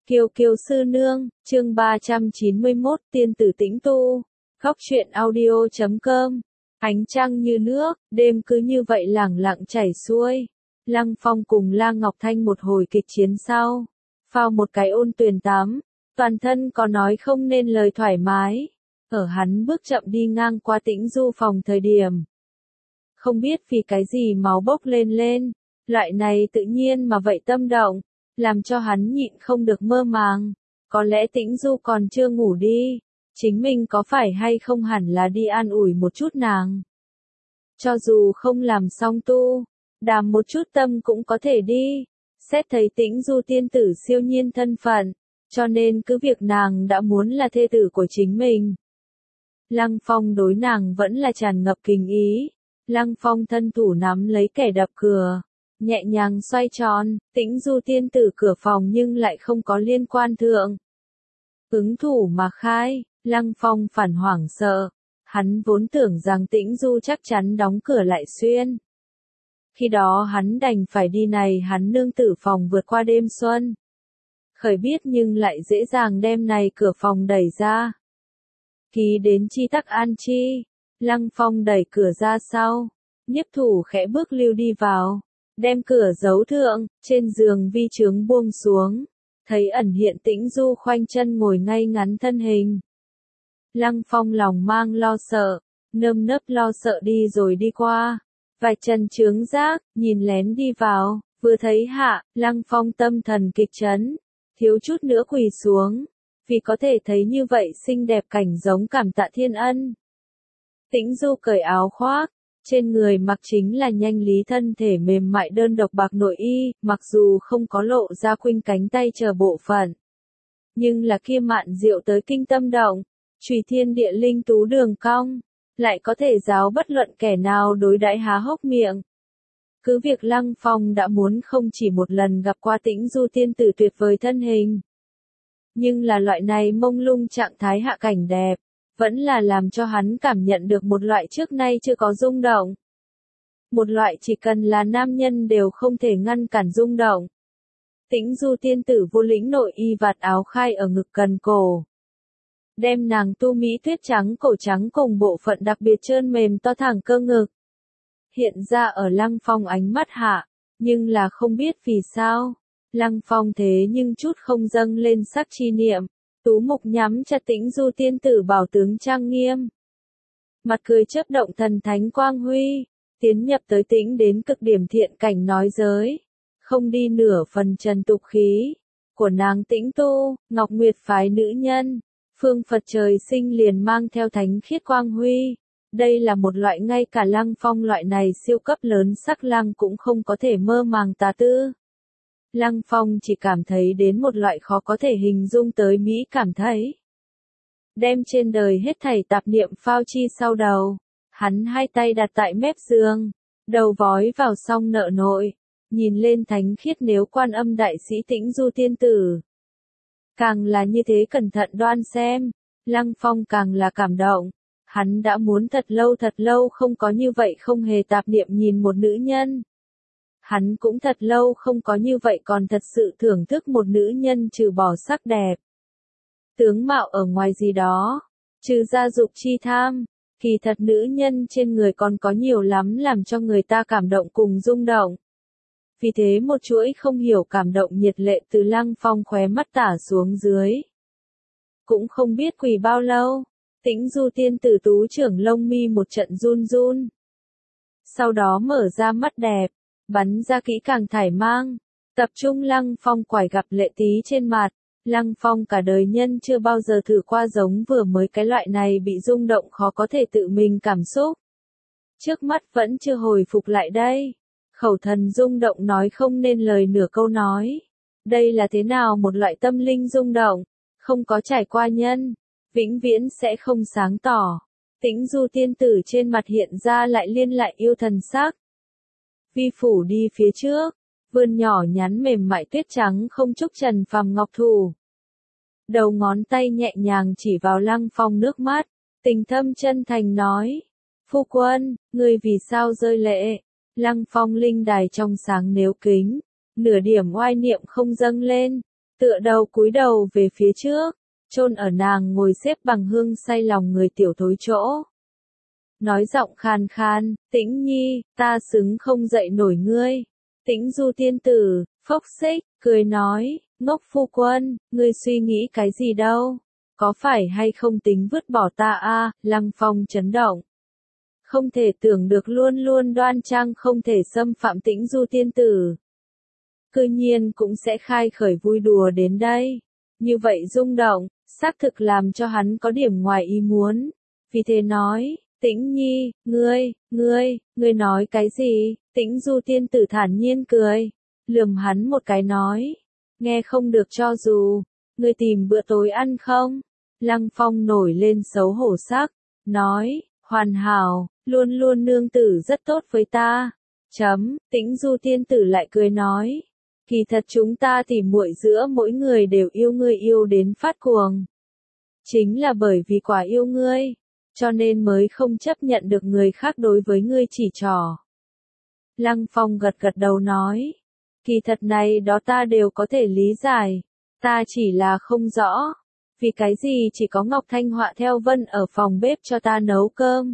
Kiều Kiều sư nương, chương 391, tiên tử tĩnh tu. Góc truyện audio.com. Ánh trăng như nước, đêm cứ như vậy lẳng lặng chảy xuôi. Lăng Phong cùng La Ngọc Thanh một hồi kịch chiến sau, phao một cái ôn tuyền tắm, toàn thân có nói không nên lời thoải mái. Ở hắn bước chậm đi ngang qua Tĩnh Du phòng thời điểm, không biết vì cái gì máu bốc lên lên, loại này tự nhiên mà vậy tâm động, làm cho hắn nhịn không được mơ màng. Có lẽ Tĩnh Du còn chưa ngủ đi, chính mình có phải hay không hẳn là đi an ủi một chút nàng. Cho dù không làm xong tu, đàm một chút tâm cũng có thể đi. Xét thấy Tĩnh Du tiên tử siêu nhiên thân phận, cho nên cứ việc nàng đã muốn là thê tử của chính mình. Lăng Phong đối nàng vẫn là tràn ngập tình ý. Lăng Phong thân thủ nắm lấy kẻ đập cửa, nhẹ nhàng xoay tròn, Tĩnh Du tiên tử cửa phòng nhưng lại không có liên quan thượng. Ứng thủ mà khai, Lăng Phong phản hoảng sợ, hắn vốn tưởng rằng Tĩnh Du chắc chắn đóng cửa lại xuyên. Khi đó hắn đành phải đi này hắn nương tử phòng vượt qua đêm xuân. Khởi biết nhưng lại dễ dàng đem này cửa phòng đẩy ra. Ký đến chi tắc an chi, Lăng Phong đẩy cửa ra sau, nhiếp thủ khẽ bước lưu đi vào, đem cửa giấu thượng, trên giường vi chướng buông xuống, thấy ẩn hiện Tĩnh Du khoanh chân ngồi ngay ngắn thân hình. Lăng Phong lòng mang lo sợ, nơm nớp lo sợ đi rồi đi qua, vài chân chướng giác, nhìn lén đi vào, vừa thấy hạ, Lăng Phong tâm thần kịch chấn, thiếu chút nữa quỳ xuống, vì có thể thấy như vậy xinh đẹp cảnh giống cảm tạ thiên ân. Tĩnh Du cởi áo khoác, trên người mặc chính là nhanh lý thân thể mềm mại đơn độc bạc nội y, mặc dù không có lộ ra khuynh cánh tay chờ bộ phận. Nhưng là kia mạn diệu tới kinh tâm động, trùy thiên địa linh tú đường cong, lại có thể giáo bất luận kẻ nào đối đãi há hốc miệng. Cứ việc Lăng Phong đã muốn không chỉ một lần gặp qua Tĩnh Du tiên tử tuyệt vời thân hình. Nhưng là loại này mông lung trạng thái hạ cảnh đẹp, vẫn là làm cho hắn cảm nhận được một loại trước nay chưa có rung động. Một loại chỉ cần là nam nhân đều không thể ngăn cản rung động. Tĩnh Du tiên tử vô lĩnh nội y vạt áo khai ở ngực cần cổ. Đem nàng tu mỹ tuyết trắng cổ trắng cùng bộ phận đặc biệt trơn mềm to thẳng cơ ngực. Hiện ra ở Lăng Phong ánh mắt hạ, nhưng là không biết vì sao. Lăng Phong thế nhưng chút không dâng lên sắc chi niệm, tú mục nhắm chặt Tĩnh Du tiên tử bảo tướng trang nghiêm. Mặt cười chớp động thần thánh quang huy, tiến nhập tới tĩnh đến cực điểm thiện cảnh nói giới, không đi nửa phần trần tục khí của nàng Tĩnh Tu, Ngọc Nguyệt phái nữ nhân, phương Phật trời sinh liền mang theo thánh khiết quang huy. Đây là một loại ngay cả Lăng Phong loại này siêu cấp lớn sắc lăng cũng không có thể mơ màng tà tư. Lăng Phong chỉ cảm thấy đến một loại khó có thể hình dung tới mỹ cảm thấy. Đem trên đời hết thảy tạp niệm phao chi sau đầu, hắn hai tay đặt tại mép giường, đầu vói vào song nợ nội, nhìn lên thánh khiết nếu Quan Âm đại sĩ Tĩnh Du tiên tử. Càng là như thế cẩn thận đoan xem, Lăng Phong càng là cảm động, hắn đã muốn thật lâu không có như vậy không hề tạp niệm nhìn một nữ nhân. Hắn cũng thật lâu không có như vậy còn thật sự thưởng thức một nữ nhân trừ bỏ sắc đẹp. Tướng mạo ở ngoài gì đó, trừ gia dục chi tham, kỳ thật nữ nhân trên người còn có nhiều lắm làm cho người ta cảm động cùng rung động. Vì thế một chuỗi không hiểu cảm động nhiệt lệ từ Lăng Phong khóe mắt tả xuống dưới. Cũng không biết quỳ bao lâu, Tĩnh Du tiên tử tú trưởng lông mi một trận run run. Sau đó mở ra mắt đẹp, bắn ra kỹ càng thải mang, tập trung Lăng Phong quải gặp lệ tí trên mặt. Lăng Phong cả đời nhân chưa bao giờ thử qua giống vừa mới cái loại này bị rung động khó có thể tự mình cảm xúc. Trước mắt vẫn chưa hồi phục lại đây. Khẩu thần rung động nói không nên lời nửa câu nói. Đây là thế nào một loại tâm linh rung động, không có trải qua nhân, vĩnh viễn sẽ không sáng tỏ. Tĩnh Du tiên tử trên mặt hiện ra lại liên lại yêu thần sắc. Vi phủ đi phía trước, vươn nhỏ nhắn mềm mại tuyết trắng không chúc trần phàm ngọc thủ. Đầu ngón tay nhẹ nhàng chỉ vào Lăng Phong nước mắt, tình thâm chân thành nói. Phu quân, ngươi vì sao rơi lệ? Lăng Phong linh đài trong sáng nếu kính, nửa điểm oai niệm không dâng lên, tựa đầu cúi đầu về phía trước, chôn ở nàng ngồi xếp bằng hương say lòng người tiểu thối chỗ. Nói giọng khan khan, Tĩnh Nhi, ta xứng không dậy nổi ngươi. Tĩnh Du tiên tử, phốc xích, cười nói, ngốc phu quân, ngươi suy nghĩ cái gì đâu? Có phải hay không tính vứt bỏ ta a? Lăng Phong chấn động. Không thể tưởng được luôn luôn đoan trang không thể xâm phạm Tĩnh Du tiên tử. Cư nhiên cũng sẽ khai khởi vui đùa đến đây. Như vậy rung động, xác thực làm cho hắn có điểm ngoài ý muốn. Vì thế nói, Tĩnh Nhi, ngươi nói cái gì? Tĩnh Du tiên tử thản nhiên cười, lườm hắn một cái nói, nghe không được cho dù, ngươi tìm bữa tối ăn không? Lăng Phong nổi lên xấu hổ sắc, nói, hoàn hảo, luôn luôn nương tử rất tốt với ta. Tĩnh Du tiên tử lại cười nói, kỳ thật chúng ta tỉ muội giữa mỗi người đều yêu ngươi yêu đến phát cuồng. Chính là bởi vì quả yêu ngươi, cho nên mới không chấp nhận được người khác đối với ngươi chỉ trỏ. Lăng Phong gật gật đầu nói, kỳ thật này đó ta đều có thể lý giải, ta chỉ là không rõ, vì cái gì chỉ có Ngọc Thanh Họa theo Vân ở phòng bếp cho ta nấu cơm.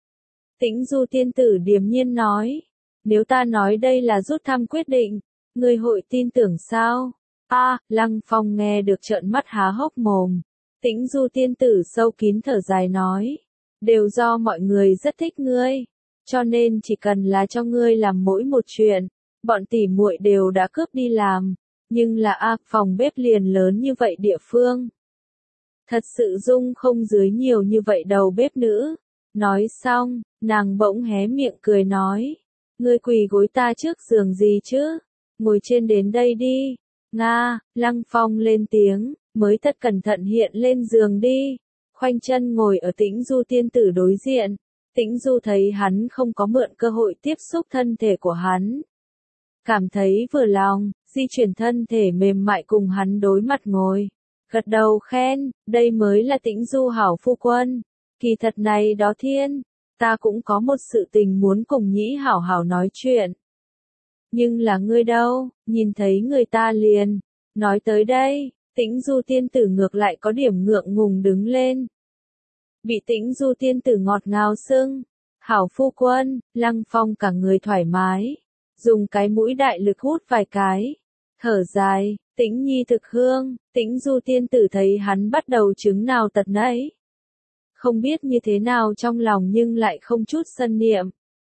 Tĩnh Du tiên tử điềm nhiên nói, nếu ta nói đây là rút thăm quyết định, ngươi hội tin tưởng sao? Lăng Phong nghe được trợn mắt há hốc mồm. Tĩnh Du tiên tử sâu kín thở dài nói, đều do mọi người rất thích ngươi, cho nên chỉ cần là cho ngươi làm mỗi một chuyện, bọn tỉ muội đều đã cướp đi làm, nhưng là phòng bếp liền lớn như vậy địa phương. Thật sự dung không dưới nhiều như vậy đầu bếp nữ. Nói xong, nàng bỗng hé miệng cười nói, ngươi quỳ gối ta trước giường gì chứ? Ngồi trên đến đây đi. Nga, Lăng Phong lên tiếng, mới thật cẩn thận hiện lên giường đi. Khoanh chân ngồi ở Tĩnh Du tiên tử đối diện. Tĩnh Du thấy hắn không có mượn cơ hội tiếp xúc thân thể của hắn. Cảm thấy vừa lòng, di chuyển thân thể mềm mại cùng hắn đối mặt ngồi. Gật đầu khen, đây mới là Tĩnh Du hảo phu quân. Kỳ thật này đó thiên, ta cũng có một sự tình muốn cùng Nhĩ hảo hảo nói chuyện. Nhưng là ngươi đâu, nhìn thấy người ta liền. Nói tới đây, Tĩnh Du tiên tử ngược lại có điểm ngượng ngùng đứng lên. Bị Tĩnh Du tiên tử ngọt ngào xưng. Hảo phu quân, Lăng Phong cả người thoải mái. Dùng cái mũi đại lực hút vài cái. Thở dài, Tĩnh Nhi thực hương, Tĩnh Du tiên tử thấy hắn bắt đầu chứng nào tật nấy. Không biết như thế nào trong lòng nhưng lại không chút sân niệm.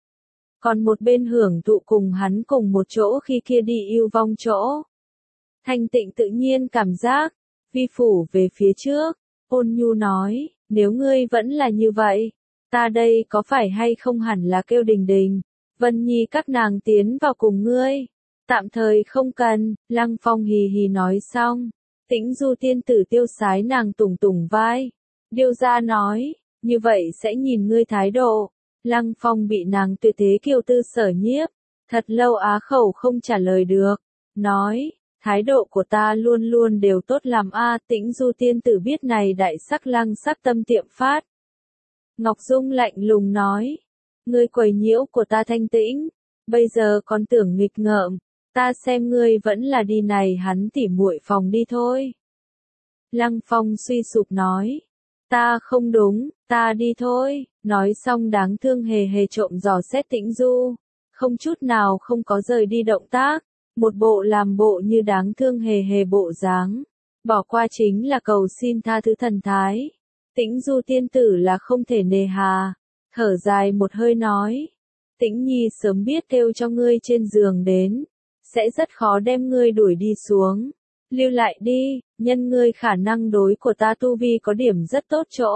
Còn một bên hưởng thụ cùng hắn cùng một chỗ khi kia đi yêu vong chỗ. Thanh tịnh tự nhiên cảm giác, vi phủ về phía trước, ôn nhu nói, nếu ngươi vẫn là như vậy, ta đây có phải hay không hẳn là kêu Đình Đình, Vân Nhi các nàng tiến vào cùng ngươi. Tạm thời không cần, Lăng Phong hì hì nói xong, Tĩnh Du tiên tử tiêu sái nàng tùng tùng vai. Điêu gia nói, như vậy sẽ nhìn ngươi thái độ. Lăng Phong bị nàng tuyệt thế kiêu tư sở nhiếp, thật lâu á khẩu không trả lời được, nói, thái độ của ta luôn luôn đều tốt làm Tĩnh Du tiên tử biết này đại sắc lăng sắc tâm tiệm phát. Ngọc Dung lạnh lùng nói, ngươi quấy nhiễu của ta thanh tĩnh, bây giờ còn tưởng nghịch ngợm, ta xem ngươi vẫn là đi này hắn tỉ muội phòng đi thôi. Lăng Phong suy sụp nói, ta không đúng, ta đi thôi, nói xong đáng thương hề hề trộm dò xét Tĩnh Du, không chút nào không có rời đi động tác, một bộ làm bộ như đáng thương hề hề bộ dáng, bỏ qua chính là cầu xin tha thứ thần thái. Tĩnh Du tiên tử là không thể nề hà, thở dài một hơi nói, Tĩnh Nhi sớm biết kêu cho ngươi trên giường đến, sẽ rất khó đem ngươi đuổi đi xuống. Lưu lại đi, nhân ngươi khả năng đối của ta tu vi có điểm rất tốt chỗ.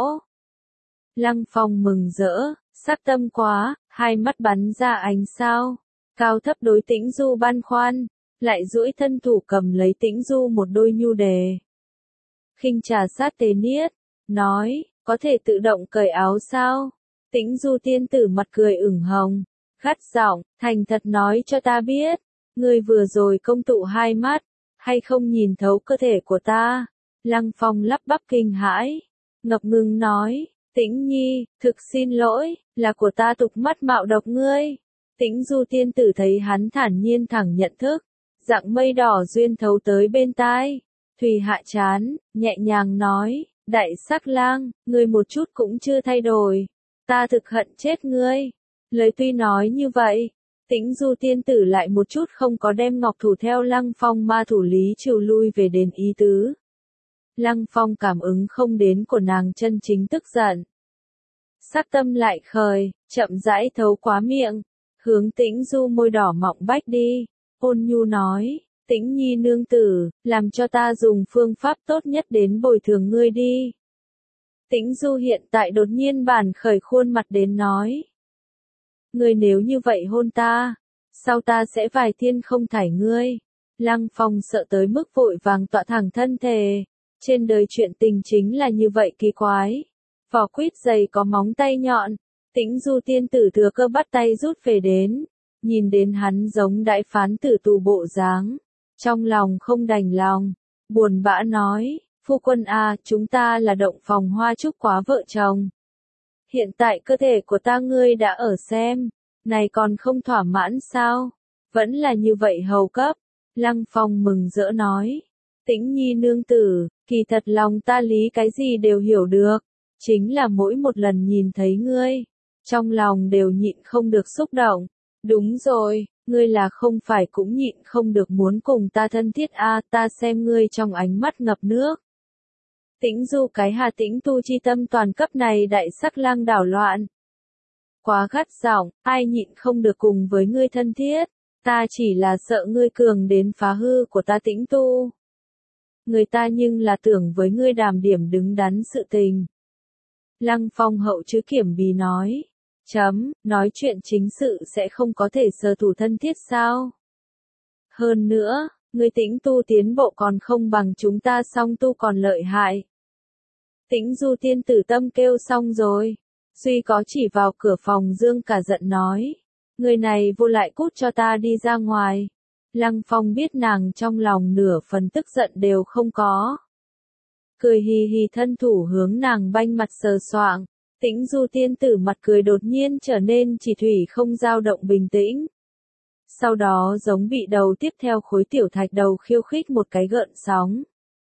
Lăng Phong mừng rỡ, sắc tâm quá, hai mắt bắn ra ánh sao. Cao thấp đối Tĩnh Du băn khoăn, lại duỗi thân thủ cầm lấy Tĩnh Du một đôi nhu đề. Khinh trà sát tế niết, nói, có thể tự động cởi áo sao? Tĩnh Du tiên tử mặt cười ửng hồng, gắt giọng, thành thật nói cho ta biết, ngươi vừa rồi công tụ hai mắt, hay không nhìn thấu cơ thể của ta? Lăng Phong lắp bắp kinh hãi, ngập ngừng nói, Tĩnh Nhi, thực xin lỗi, là của ta tục mắt mạo độc ngươi. Tĩnh Du tiên tử thấy hắn thản nhiên thẳng nhận thức, dạng mây đỏ duyên thấu tới bên tai, Thùy Hạ chán, nhẹ nhàng nói, Đại Sắc Lang, ngươi một chút cũng chưa thay đổi. Ta thực hận chết ngươi. Lời tuy nói như vậy, Tĩnh Du tiên tử lại một chút không có đem ngọc thủ theo Lăng Phong ma thủ Lý Trừ lui về đền ý tứ. Lăng Phong cảm ứng không đến của nàng chân chính tức giận. Sát tâm lại khởi, chậm rãi thấu quá miệng, hướng Tĩnh Du môi đỏ mọng bách đi, ôn nhu nói, Tĩnh Nhi nương tử, làm cho ta dùng phương pháp tốt nhất đến bồi thường ngươi đi. Tĩnh Du hiện tại đột nhiên bản khởi khuôn mặt đến nói. Ngươi nếu như vậy hôn ta, sao ta sẽ vài thiên không thải ngươi? Lăng Phong sợ tới mức vội vàng tọa thẳng thân thể. Trên đời chuyện tình chính là như vậy kỳ quái. Vỏ quýt dày có móng tay nhọn. Tĩnh Du tiên tử thừa cơ bắt tay rút về đến. Nhìn đến hắn giống đại phán tử tù bộ dáng. Trong lòng không đành lòng. Buồn bã nói, phu quân à, chúng ta là động phòng hoa trúc quá vợ chồng. Hiện tại cơ thể của ta ngươi đã ở xem. Này còn không thỏa mãn sao? Vẫn là như vậy hầu cấp. Lăng Phong mừng rỡ nói. Tĩnh Nhi nương tử, kỳ thật lòng ta lý cái gì đều hiểu được. Chính là mỗi một lần nhìn thấy ngươi, trong lòng đều nhịn không được xúc động. Đúng rồi, ngươi là không phải cũng nhịn không được muốn cùng ta thân thiết a, ta xem ngươi trong ánh mắt ngập nước. Tĩnh Du cái Hà Tĩnh tu chi tâm toàn cấp này Đại Sắc Lang đảo loạn. Quá gắt giọng, ai nhịn không được cùng với ngươi thân thiết, ta chỉ là sợ ngươi cường đến phá hư của ta Tĩnh tu. Người ta nhưng là tưởng với ngươi đàm điểm đứng đắn sự tình. Lăng Phong hậu chứ kiểm bì nói. Nói chuyện chính sự sẽ không có thể sờ thủ thân thiết sao? Hơn nữa, ngươi Tĩnh tu tiến bộ còn không bằng chúng ta song tu còn lợi hại. Tĩnh Du tiên tử tâm kêu xong rồi. Duy có chỉ vào cửa phòng dương cả giận nói. Người này vô lại cút cho ta đi ra ngoài. Lăng Phong biết nàng trong lòng nửa phần tức giận đều không có. Cười hì hì thân thủ hướng nàng banh mặt sờ soạng. Tĩnh Du tiên tử mặt cười đột nhiên trở nên chỉ thủy không dao động bình tĩnh. Sau đó giống bị đầu tiếp theo khối tiểu thạch đầu khiêu khích một cái gợn sóng.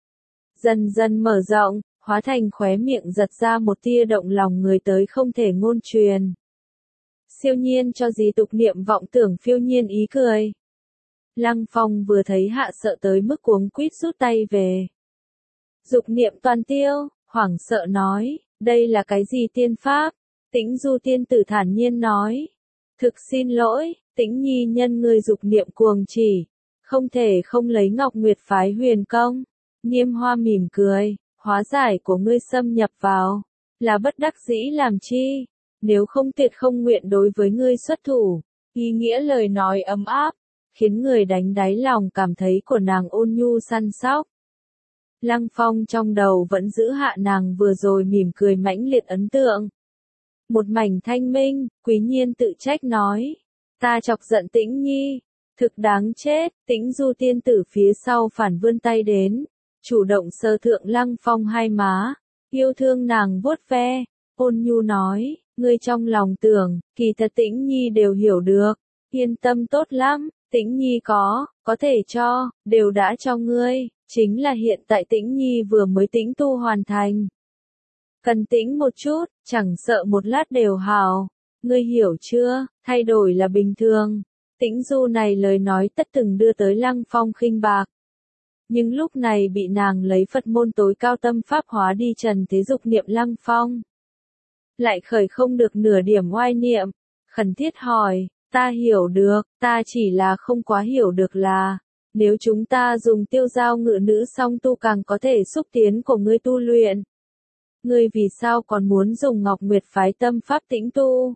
Dần dần mở rộng, hóa thành khóe miệng giật ra một tia động lòng người tới không thể ngôn truyền. Siêu nhiên cho gì tục niệm vọng tưởng phiêu nhiên ý cười. Lăng Phong vừa thấy hạ sợ tới mức cuống quýt rút tay về. Dục niệm toàn tiêu, hoảng sợ nói, đây là cái gì tiên pháp? Tĩnh Du tiên tử thản nhiên nói. Thực xin lỗi, Tĩnh Nhi nhân ngươi dục niệm cuồng chỉ. Không thể không lấy Ngọc Nguyệt phái huyền công. Nghiêm Hoa mỉm cười, hóa giải của ngươi xâm nhập vào. Là bất đắc dĩ làm chi? Nếu không tuyệt không nguyện đối với ngươi xuất thủ. Ý nghĩa lời nói ấm áp, khiến người đánh đáy lòng cảm thấy của nàng ôn nhu săn sóc. Lăng Phong trong đầu vẫn giữ hạ nàng vừa rồi mỉm cười mãnh liệt ấn tượng. Một mảnh thanh minh, Quý Nhiên tự trách nói. Ta chọc giận Tĩnh Nhi. Thực đáng chết, Tĩnh Du tiên tử phía sau phản vươn tay đến. Chủ động sờ thượng Lăng Phong hai má. Yêu thương nàng vuốt ve. Ôn nhu nói, ngươi trong lòng tưởng, kỳ thật Tĩnh Nhi đều hiểu được. Yên tâm tốt lắm, Tĩnh Nhi có thể cho, đều đã cho ngươi. Chính là hiện tại Tĩnh Nhi vừa mới tĩnh tu hoàn thành. Cần tĩnh một chút, chẳng sợ một lát đều hào. Ngươi hiểu chưa, thay đổi là bình thường. Tĩnh Du này lời nói tất từng đưa tới Lăng Phong khinh bạc. Nhưng lúc này bị nàng lấy Phật môn tối cao tâm pháp hóa đi trần thế dục niệm Lăng Phong. Lại khởi không được nửa điểm oai niệm, khẩn thiết hỏi, ta hiểu được, ta chỉ là không quá hiểu được là, nếu chúng ta dùng tiêu giao ngự nữ song tu càng có thể xúc tiến của ngươi tu luyện. Ngươi vì sao còn muốn dùng Ngọc Nguyệt phái tâm pháp tĩnh tu?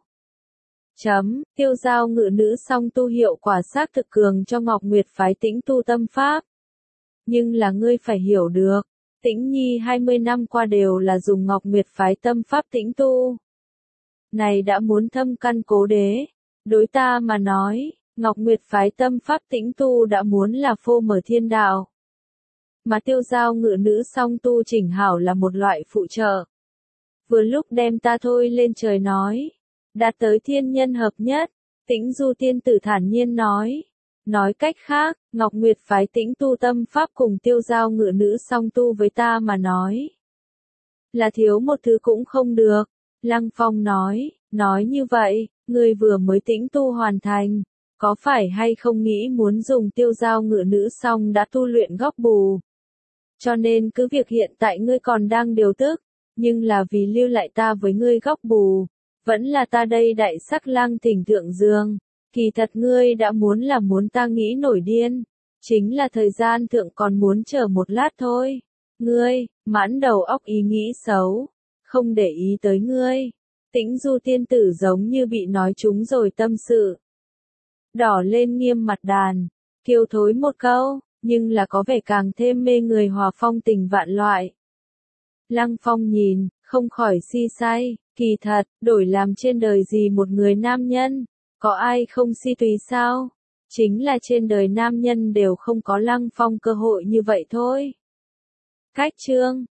Tiêu giao ngự nữ song tu hiệu quả xác thực cường cho Ngọc Nguyệt phái tĩnh tu tâm pháp. Nhưng là ngươi phải hiểu được, Tĩnh Nhi 20 năm qua đều là dùng Ngọc Nguyệt phái tâm pháp tĩnh tu. Này đã muốn thâm căn cố đế. Đối ta mà nói, Ngọc Nguyệt phái tâm pháp tĩnh tu đã muốn là phô mở thiên đạo. Mà tiêu giao ngự nữ song tu chỉnh hảo là một loại phụ trợ. Vừa lúc đem ta thôi lên trời nói. Đạt tới thiên nhân hợp nhất. Tĩnh Du tiên tử thản nhiên nói. Nói cách khác, Ngọc Nguyệt phái Tĩnh tu tâm pháp cùng Tiêu Giao ngự nữ song tu với ta mà nói. Là thiếu một thứ cũng không được. Lăng Phong nói như vậy, ngươi vừa mới tĩnh tu hoàn thành, có phải hay không nghĩ muốn dùng Tiêu Giao ngự nữ xong đã tu luyện góp bù. Cho nên cứ việc hiện tại ngươi còn đang điều tức, nhưng là vì lưu lại ta với ngươi góp bù, vẫn là ta đây đại sắc lang thỉnh thượng dương, kỳ thật ngươi đã muốn ta nghĩ nổi điên, chính là thời gian thượng còn muốn chờ một lát thôi. Ngươi, mãn đầu óc ý nghĩ xấu, không để ý tới ngươi. Tĩnh Du tiên tử giống như bị nói trúng rồi tâm sự. Đỏ lên nghiêm mặt đàn, kêu thối một câu, nhưng là có vẻ càng thêm mê người hòa phong tình vạn loại. Lăng Phong nhìn, không khỏi si say, kỳ thật, đổi làm trên đời gì một người nam nhân, có ai không si tùy sao? Chính là trên đời nam nhân đều không có Lăng Phong cơ hội như vậy thôi. Cách chương